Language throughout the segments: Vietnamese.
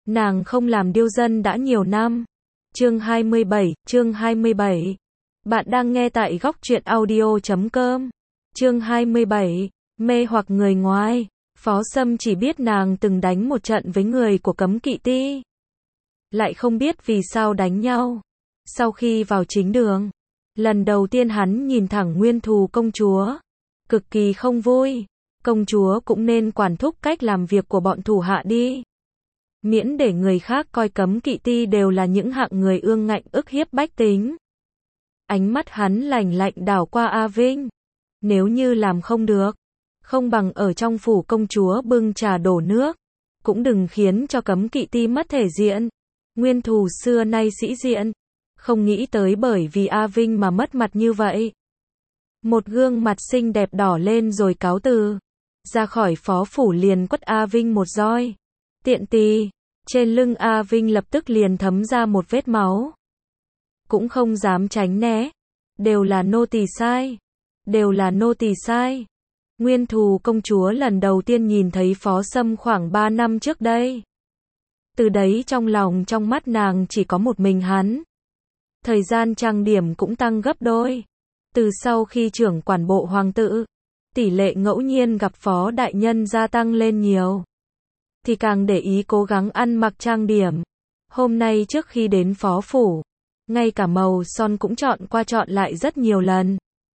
Nàng không làm điêu dân đã nhiều năm. Chương 27. Bạn đang nghe tại góc truyện audio.com. Chương 27. Mê hoặc người ngoài. Phó Sâm chỉ biết nàng từng đánh một trận với người của Cấm Kỵ Ti. Lại không biết vì sao đánh nhau. Sau khi vào chính đường, lần đầu tiên hắn nhìn thẳng Nguyên Thù công chúa. Cực kỳ không vui. Công chúa cũng nên quản thúc cách làm việc của bọn thủ hạ đi. Miễn để người khác coi Cấm Kỵ Ti đều là những hạng người ương ngạnh ức hiếp bách tính. Ánh mắt hắn lạnh lạnh đảo qua A Vinh. Nếu như làm không được, không bằng ở trong phủ công chúa bưng trà đổ nước. Cũng đừng khiến cho Cấm Kỵ Ti mất thể diện. Nguyên Thù xưa nay sĩ diện. Không nghĩ tới bởi vì A Vinh mà mất mặt như vậy. Một gương mặt xinh đẹp đỏ lên rồi cáo từ. Ra khỏi phó phủ liền quất A Vinh một roi. Tiện tì. Trên lưng A Vinh lập tức liền thấm ra một vết máu. Cũng không dám tránh né. Đều là nô tỳ sai. Đều là nô tỳ sai. Nguyên Thù công chúa lần đầu tiên nhìn thấy Phó Sâm khoảng 3 năm trước đây. Từ đấy trong lòng trong mắt nàng chỉ có một mình hắn. Thời gian trang điểm cũng tăng gấp đôi. Từ sau khi trưởng quản bộ hoàng tự, tỷ lệ ngẫu nhiên gặp Phó đại nhân gia tăng lên nhiều. Thì càng để ý cố gắng ăn mặc trang điểm. Hôm nay trước khi đến phó phủ, ngay cả màu son cũng chọn qua chọn lại rất nhiều lần.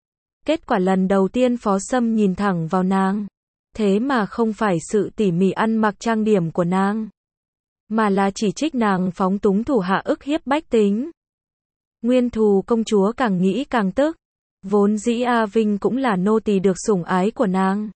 Kết quả lần đầu tiên Phó Sâm nhìn thẳng vào nàng. Thế mà không phải sự tỉ mỉ ăn mặc trang điểm của nàng, mà là chỉ trích nàng phóng túng thủ hạ ức hiếp bách tính. Nguyên Thù công chúa càng nghĩ càng tức. Vốn dĩ A Vinh cũng là nô tỳ được sủng ái của nàng.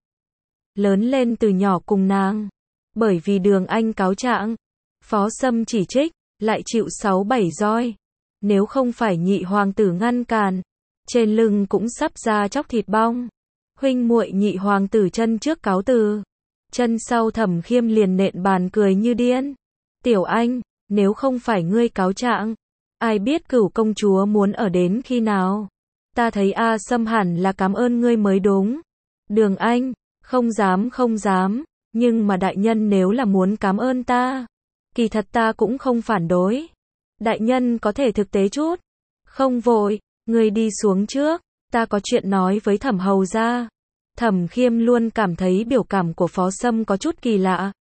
Lớn lên từ nhỏ cùng nàng. Bởi vì Đường Anh cáo trạng, Phó Sâm chỉ trích, lại chịu 6-7 roi. Nếu không phải nhị hoàng tử ngăn cản, trên lưng cũng sắp ra chóc thịt bong. Huynh muội nhị hoàng tử chân trước cáo từ, chân sau Thẩm Khiêm liền nện bàn cười như điên. Tiểu Anh, nếu không phải ngươi cáo trạng, ai biết Cửu công chúa muốn ở đến khi nào? Ta thấy A Sâm hẳn là cảm ơn ngươi mới đúng. Đường Anh, không dám. Nhưng mà đại nhân nếu là muốn cảm ơn ta, kỳ thật ta cũng không phản đối. Đại nhân có thể thực tế chút. Không vội, ngươi đi xuống trước, ta có chuyện nói với Thẩm hầu gia. Thẩm Khiêm luôn cảm thấy biểu cảm của Phó Sâm có chút kỳ lạ.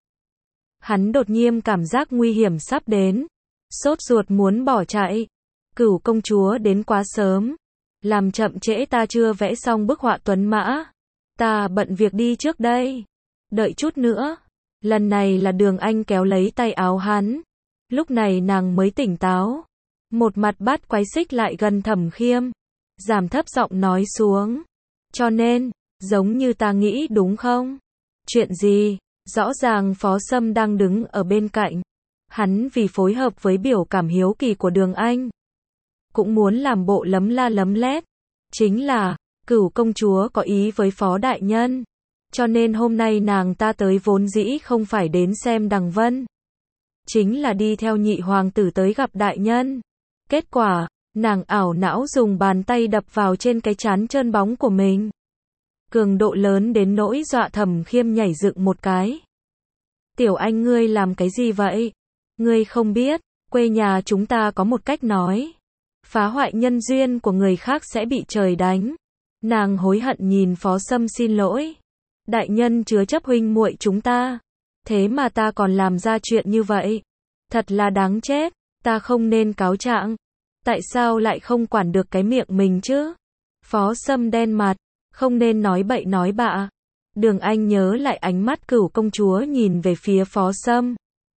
Hắn đột nhiên cảm giác nguy hiểm sắp đến, sốt ruột muốn bỏ chạy. Cửu công chúa đến quá sớm, làm chậm trễ ta chưa vẽ xong bức họa tuấn mã. Ta bận việc đi trước đây. Đợi chút nữa. Lần này là Đường Anh kéo lấy tay áo hắn. Lúc này nàng mới tỉnh táo. Một mặt bắt quái xích lại gần Thẩm Khiêm. Giảm thấp giọng nói xuống. Cho nên, giống như ta nghĩ đúng không? Chuyện gì? Rõ ràng Phó Sâm đang đứng ở bên cạnh. Hắn vì phối hợp với biểu cảm hiếu kỳ của Đường Anh, cũng muốn làm bộ lấm la lấm lét. Chính là, Cửu công chúa có ý với Phó đại nhân. Cho nên hôm nay nàng ta tới vốn dĩ không phải đến xem Đằng Vân. Chính là đi theo nhị hoàng tử tới gặp đại nhân. Kết quả, nàng ảo não dùng bàn tay đập vào trên cái trán trơn bóng của mình. Cường độ lớn đến nỗi dọa Thẩm Khiêm nhảy dựng một cái. Tiểu Anh ngươi làm cái gì vậy? Ngươi không biết, quê nhà chúng ta có một cách nói. Phá hoại nhân duyên của người khác sẽ bị trời đánh. Nàng hối hận nhìn Phó Sâm xin lỗi. Đại nhân chứa chấp huynh muội chúng ta. Thế mà ta còn làm ra chuyện như vậy. Thật là đáng chết. Ta không nên cáo trạng. Tại sao lại không quản được cái miệng mình chứ? Phó Sâm đen mặt. Không nên nói bậy nói bạ. Đường Anh nhớ lại ánh mắt Cửu công chúa nhìn về phía Phó Sâm.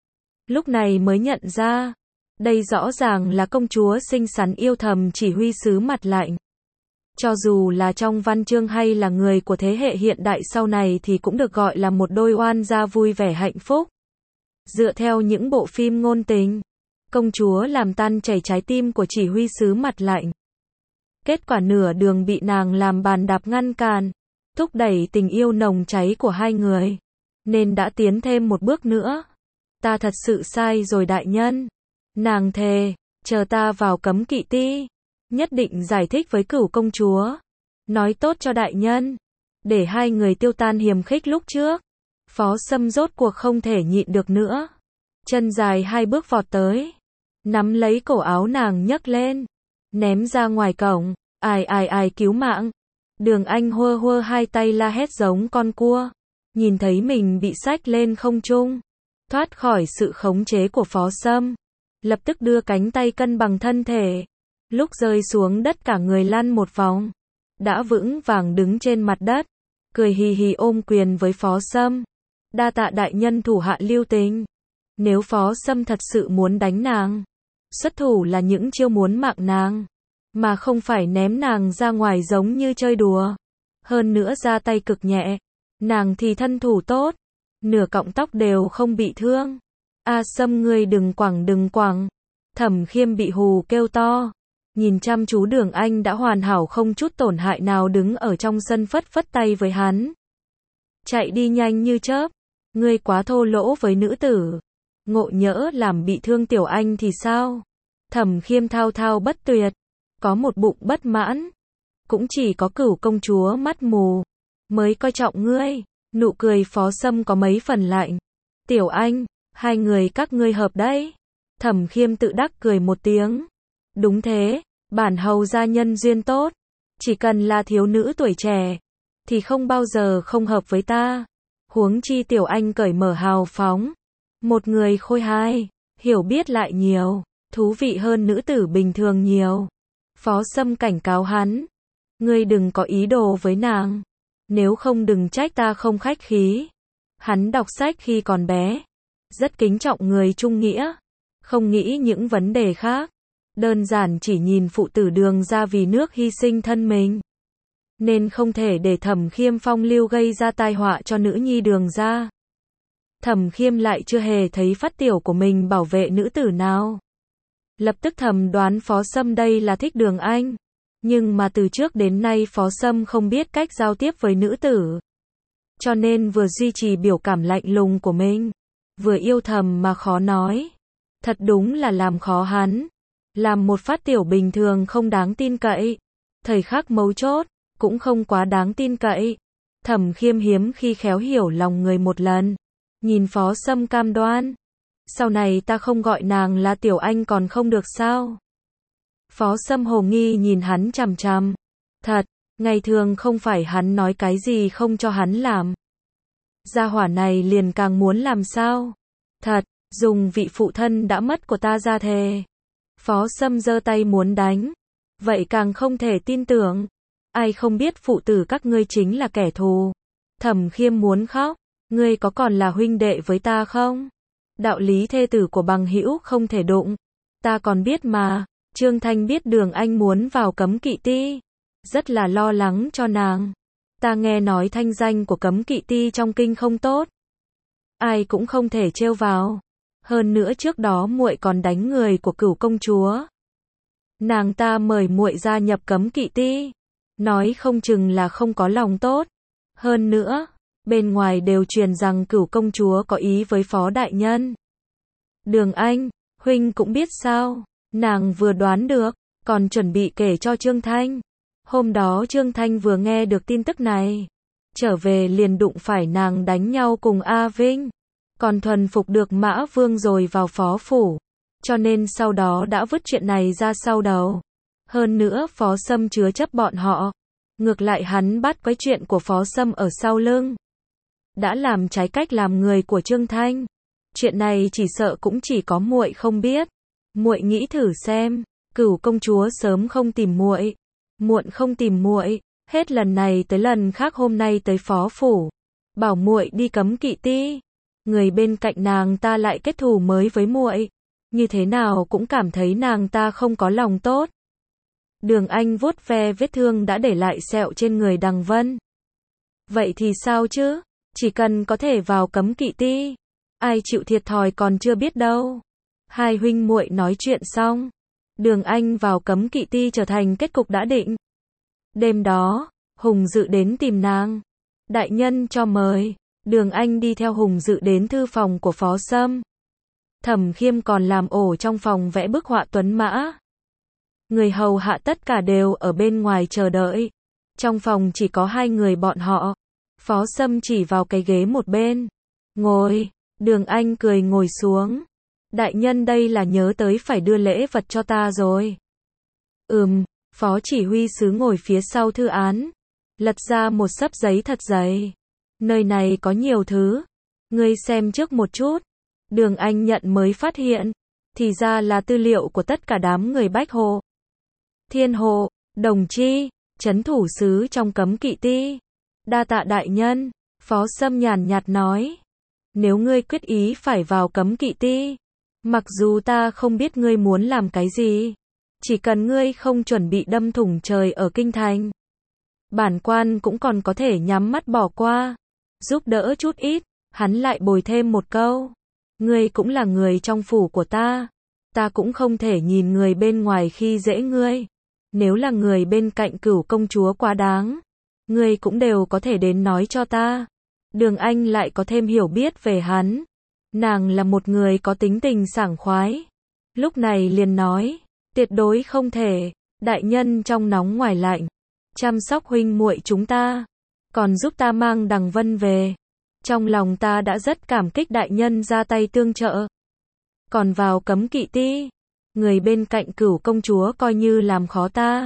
Lúc này mới nhận ra. Đây rõ ràng là công chúa xinh xắn yêu thầm chỉ huy sứ mặt lạnh. Cho dù là trong văn chương hay là người của thế hệ hiện đại sau này thì cũng được gọi là một đôi oan gia vui vẻ hạnh phúc. Dựa theo những bộ phim ngôn tình, công chúa làm tan chảy trái tim của chỉ huy sứ mặt lạnh. Kết quả nửa đường bị nàng làm bàn đạp ngăn cản, thúc đẩy tình yêu nồng cháy của hai người, nên đã tiến thêm một bước nữa. Ta thật sự sai rồi đại nhân. Nàng thề, chờ ta vào Cấm Kỵ Ti, nhất định giải thích với Cửu công chúa, nói tốt cho đại nhân, để hai người tiêu tan hiềm khích lúc trước. Phó Sâm rốt cuộc không thể nhịn được nữa. chân dài 2 bước vọt tới, nắm lấy cổ áo nàng nhấc lên, ném ra ngoài cổng, ai ai ai cứu mạng. Đường Anh hơ hơ hai tay la hét giống con cua, nhìn thấy mình bị xách lên không trung, thoát khỏi sự khống chế của Phó Sâm, lập tức đưa cánh tay cân bằng thân thể, lúc rơi xuống đất cả người lăn một vòng, đã vững vàng đứng trên mặt đất, cười hì hì ôm quyền với Phó Sâm, đa tạ đại nhân thủ hạ lưu tình. Nếu Phó Sâm thật sự muốn đánh nàng, xuất thủ là những chiêu muốn mạng nàng, mà không phải ném nàng ra ngoài giống như chơi đùa. Hơn nữa ra tay cực nhẹ, nàng thì thân thủ tốt, nửa cọng tóc đều không bị thương. A Sâm ngươi đừng quẳng. Thẩm Khiêm bị hù kêu to, nhìn chăm chú Đường Anh đã hoàn hảo không chút tổn hại nào đứng ở trong sân phất phất tay với hắn. Chạy đi nhanh như chớp, ngươi quá thô lỗ với nữ tử. Ngộ nhỡ làm bị thương Tiểu Anh thì sao? Thẩm Khiêm thao thao bất tuyệt, có một bụng bất mãn. Cũng chỉ có Cửu công chúa mắt mù mới coi trọng ngươi. Nụ cười Phó Sâm có mấy phần lạnh. Tiểu Anh, hai người các ngươi hợp đấy. Thẩm Khiêm tự đắc cười một tiếng. Đúng thế, bản hầu gia nhân duyên tốt, chỉ cần là thiếu nữ tuổi trẻ thì không bao giờ không hợp với ta. Huống chi Tiểu Anh cởi mở hào phóng, một người khôi hài, hiểu biết lại nhiều, thú vị hơn nữ tử bình thường nhiều. Phó Sâm cảnh cáo hắn, ngươi đừng có ý đồ với nàng, nếu không đừng trách ta không khách khí. Hắn đọc sách khi còn bé, rất kính trọng người trung nghĩa, không nghĩ những vấn đề khác, đơn giản chỉ nhìn phụ tử Đường ra vì nước hy sinh thân mình, nên không thể để Thẩm Khiêm phong lưu gây ra tai họa cho nữ nhi Đường ra. Thẩm Khiêm lại chưa hề thấy phát tiểu của mình bảo vệ nữ tử nào. Lập tức thầm đoán Phó Sâm đây là thích Đường Anh. Nhưng mà từ trước đến nay Phó Sâm không biết cách giao tiếp với nữ tử. Cho nên vừa duy trì biểu cảm lạnh lùng của mình, vừa yêu thầm mà khó nói. Thật đúng là làm khó hắn. Làm một phát tiểu bình thường không đáng tin cậy. Thời khắc mấu chốt, cũng không quá đáng tin cậy. Thẩm Khiêm hiếm khi khéo hiểu lòng người một lần. Nhìn Phó Sâm cam đoan. Sau này ta không gọi nàng là Tiểu Anh còn không được sao? Phó Sâm hồ nghi nhìn hắn chằm chằm. Thật, ngày thường không phải hắn nói cái gì không cho hắn làm. Gia hỏa này liền càng muốn làm sao? Thật, dùng vị phụ thân đã mất của ta ra thề. Phó Sâm giơ tay muốn đánh. Vậy càng không thể tin tưởng. Ai không biết phụ tử các ngươi chính là kẻ thù. Thẩm Khiêm muốn khóc. Ngươi có còn là huynh đệ với ta không? Đạo lý thê tử của bằng hữu không thể đụng. Ta còn biết mà. Trương Thanh biết Đường Anh muốn vào Cấm Kỵ Ti, rất là lo lắng cho nàng. Ta nghe nói thanh danh của Cấm Kỵ Ti trong kinh không tốt, ai cũng không thể trêu vào. Hơn nữa trước đó muội còn đánh người của Cửu công chúa. Nàng ta mời muội gia nhập Cấm Kỵ Ti, nói không chừng là không có lòng tốt. Hơn nữa, bên ngoài đều truyền rằng Cửu công chúa có ý với Phó đại nhân. Đường Anh, huynh cũng biết sao? Nàng vừa đoán được, còn chuẩn bị kể cho Trương Thanh. Hôm đó Trương Thanh vừa nghe được tin tức này, trở về liền đụng phải nàng đánh nhau cùng A Vinh, còn thuần phục được Mã Vương rồi vào phó phủ, cho nên sau đó đã vứt chuyện này ra sau đầu. Hơn nữa Phó Sâm chứa chấp bọn họ, ngược lại hắn bắt quấy chuyện của Phó Sâm ở sau lưng, đã làm trái cách làm người của Trương Thanh. Chuyện này chỉ sợ cũng chỉ có muội không biết. Muội nghĩ thử xem, Cửu công chúa sớm không tìm muội, muộn không tìm muội, hết lần này tới lần khác hôm nay tới phó phủ, bảo muội đi Cấm Kỵ Ti, người bên cạnh nàng ta lại kết thù mới với muội, như thế nào cũng cảm thấy nàng ta không có lòng tốt. Đường Anh vuốt ve vết thương đã để lại sẹo trên người Đằng Vân. Vậy thì sao chứ, chỉ cần có thể vào Cấm Kỵ Ti, ai chịu thiệt thòi còn chưa biết đâu. Hai huynh muội nói chuyện xong, Đường Anh vào Cấm Kỵ Ti trở thành kết cục đã định. Đêm đó, Hùng Dự đến tìm nàng. Đại nhân cho mời. Đường Anh đi theo Hùng Dự đến thư phòng của Phó Sâm. Thẩm Khiêm còn làm ổ trong phòng vẽ bức họa tuấn mã. Người hầu hạ tất cả đều ở bên ngoài chờ đợi. Trong phòng chỉ có hai người bọn họ. Phó Sâm chỉ vào cái ghế một bên. Ngồi. Đường Anh cười ngồi xuống. Đại nhân đây là nhớ tới phải đưa lễ vật cho ta rồi. Phó chỉ huy sứ ngồi phía sau thư án, lật ra một xấp giấy thật dày. Nơi này có nhiều thứ, ngươi xem trước một chút. Đường Anh nhận mới phát hiện, thì ra là tư liệu của tất cả đám người Bách Hồ. Thiên Hồ, Đồng Chi, trấn thủ sứ trong Cấm Kỵ Ti. Đa tạ đại nhân, Phó Sâm nhàn nhạt nói. Nếu ngươi quyết ý phải vào Cấm Kỵ Ti, mặc dù ta không biết ngươi muốn làm cái gì, chỉ cần ngươi không chuẩn bị đâm thủng trời ở kinh thành, bản quan cũng còn có thể nhắm mắt bỏ qua, giúp đỡ chút ít. Hắn lại bồi thêm một câu. Ngươi cũng là người trong phủ của ta cũng không thể nhìn người bên ngoài khi dễ ngươi. Nếu là người bên cạnh Cửu công chúa quá đáng, ngươi cũng đều có thể đến nói cho ta. Đường Anh lại có thêm hiểu biết về hắn. Nàng là một người có tính tình sảng khoái. Lúc này liền nói, tuyệt đối không thể, đại nhân trong nóng ngoài lạnh, chăm sóc huynh muội chúng ta, còn giúp ta mang Đằng Vân về. Trong lòng ta đã rất cảm kích đại nhân ra tay tương trợ. Còn vào Cấm Kỵ Ti, người bên cạnh Cửu công chúa coi như làm khó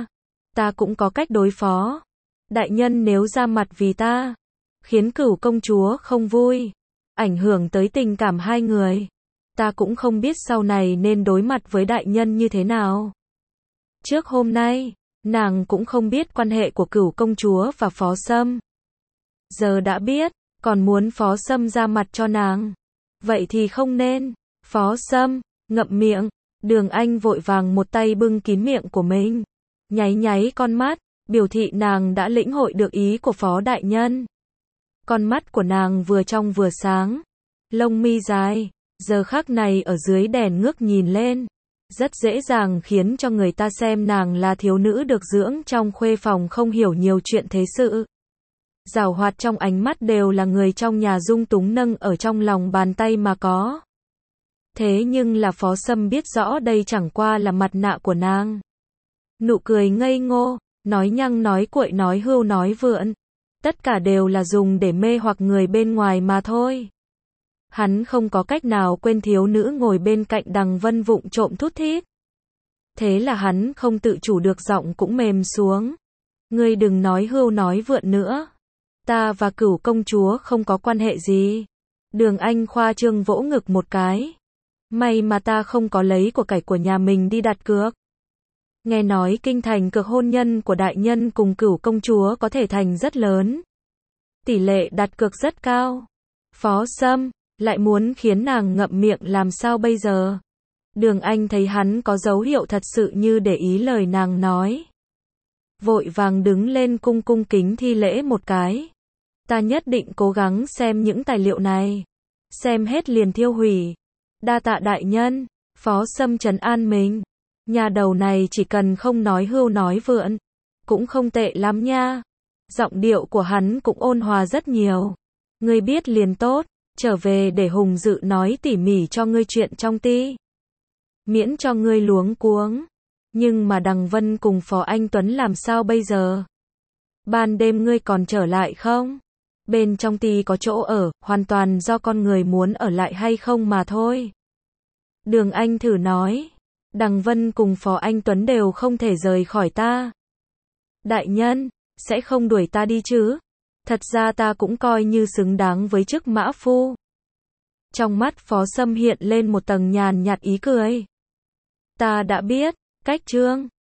ta cũng có cách đối phó. Đại nhân nếu ra mặt vì ta, khiến Cửu công chúa không vui, ảnh hưởng tới tình cảm hai người, ta cũng không biết sau này nên đối mặt với đại nhân như thế nào. Trước hôm nay, nàng cũng không biết quan hệ của Cửu công chúa và Phó Sâm. Giờ đã biết, còn muốn Phó Sâm ra mặt cho nàng. Vậy thì không nên. Phó Sâm, ngậm miệng. Đường Anh vội vàng một tay bưng kín miệng của mình, nháy nháy con mắt, biểu thị nàng đã lĩnh hội được ý của Phó đại nhân. Con mắt của nàng vừa trong vừa sáng, lông mi dài, giờ khắc này ở dưới đèn ngước nhìn lên, rất dễ dàng khiến cho người ta xem nàng là thiếu nữ được dưỡng trong khuê phòng không hiểu nhiều chuyện thế sự. Giảo hoạt trong ánh mắt đều là người trong nhà dung túng nâng ở trong lòng bàn tay mà có. Thế nhưng là Phó Sâm biết rõ đây chẳng qua là mặt nạ của nàng. Nụ cười ngây ngô, nói nhăng nói cuội nói hưu nói vượn, tất cả đều là dùng để mê hoặc người bên ngoài mà thôi. Hắn không có cách nào quên thiếu nữ ngồi bên cạnh Đằng Vân vụng trộm thút thít. Thế là hắn không tự chủ được giọng cũng mềm xuống. Ngươi đừng nói hưu nói vượn nữa. Ta và Cửu công chúa không có quan hệ gì. Đường Anh khoa trương vỗ ngực một cái. May mà ta không có lấy của cải của nhà mình đi đặt cược. Nghe nói kinh thành cược hôn nhân của đại nhân cùng Cửu công chúa có thể thành rất lớn. Tỷ lệ đặt cược rất cao. Phó Sâm lại muốn khiến nàng ngậm miệng làm sao bây giờ? Đường Anh thấy hắn có dấu hiệu thật sự như để ý lời nàng nói. Vội vàng đứng lên cung kính thi lễ một cái. Ta nhất định cố gắng xem những tài liệu này. Xem hết liền thiêu hủy. Đa tạ đại nhân. Phó Sâm trấn an mình. Nhà đầu này chỉ cần không nói hưu nói vượn, cũng không tệ lắm nha. Giọng điệu của hắn cũng ôn hòa rất nhiều. Ngươi biết liền tốt. Trở về để Hùng Dự nói tỉ mỉ cho ngươi chuyện trong ti. Miễn cho ngươi luống cuống. Nhưng mà Đằng Vân cùng Phó Anh Tuấn làm sao bây giờ? Ban đêm ngươi còn trở lại không? Bên trong ti có chỗ ở, hoàn toàn do con người muốn ở lại hay không mà thôi. Đường Anh thử nói. Đằng Vân cùng Phó Anh Tuấn đều không thể rời khỏi ta. Đại nhân, sẽ không đuổi ta đi chứ? Thật ra ta cũng coi như xứng đáng với chức mã phu. Trong mắt Phó Sâm hiện lên một tầng nhàn nhạt ý cười. Ta đã biết, cách trương.